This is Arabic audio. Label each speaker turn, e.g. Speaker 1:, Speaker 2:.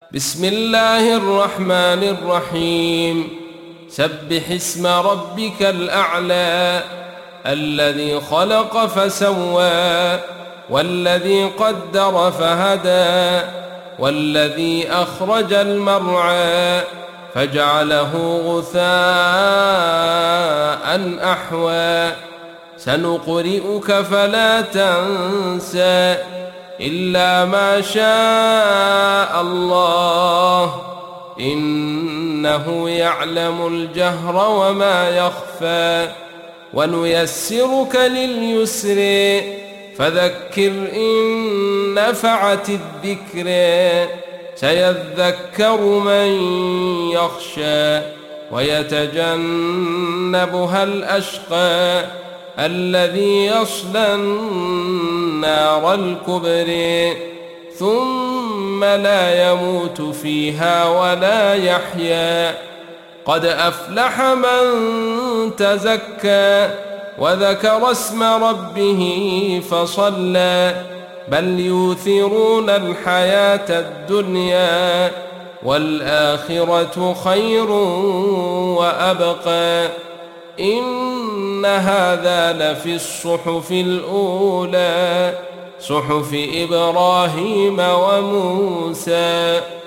Speaker 1: بسم الله الرحمن الرحيم. سبح اسم ربك الأعلى الذي خلق فسوى والذي قدر فهدى والذي أخرج المرعى فجعله غثاء أحوى سنقرئك فلا تنسى إلا ما شاء الله إنه يعلم الجهر وما يخفى ونيسرك لليسر فذكر إن نفعت الذكر سيذكر من يخشى ويتجنبها الأشقى الذي يصلى النار الكبرى ثم لا يموت فيها ولا يحيا قد أفلح من تزكى وذكر اسم ربه فصلى بل يؤثرون الحياة الدنيا والآخرة خير وأبقى إن هذا لفي الصحف الأولى صحف إبراهيم وموسى.